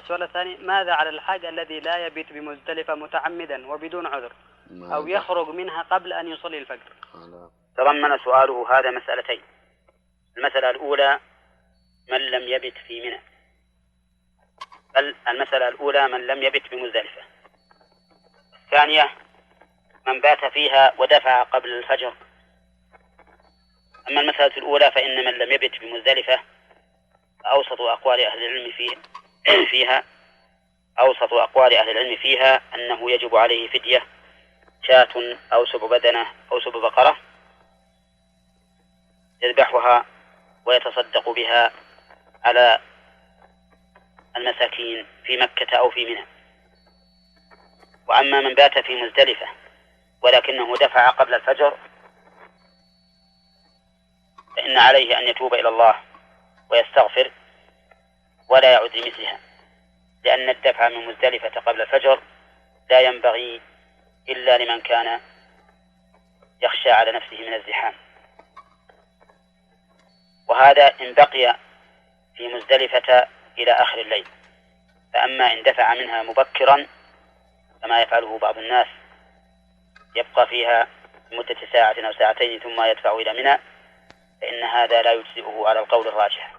السؤال الثاني: ماذا على الحاج الذي لا يبيت بمزدلفة متعمدا وبدون عذر أو يخرج منها قبل أن يصلي الفجر؟ تضمن سؤاله هذا مسألتين. المسألة الأولى من لم يبت في منى، بل المسألة الأولى من لم يبت بمزدلفة. الثانية من بات فيها ودفع قبل الفجر. أما المسألة الأولى فإن من لم يبت بمزدلفة أوسط أقوال أهل العلم فيها أنه يجب عليه فدية شاة أو سبع بدنة أو سبع بقرة يذبحها ويتصدق بها على المساكين في مكة أو في منى. وأما من بات في مزدلفة ولكنه دفع قبل الفجر فإن عليه أن يتوب إلى الله ويستغفر ولا يعود لمثلها، لأن الدفع من مزدلفة قبل الفجر لا ينبغي إلا لمن كان يخشى على نفسه من الزحام. وهذا إن بقي في مزدلفة إلى آخر الليل. فأما إن دفع منها مبكرا كما يفعله بعض الناس يبقى فيها مدة ساعة أو ساعتين ثم يدفع إلى منى، فإن هذا لا يجزئه على القول الراجح.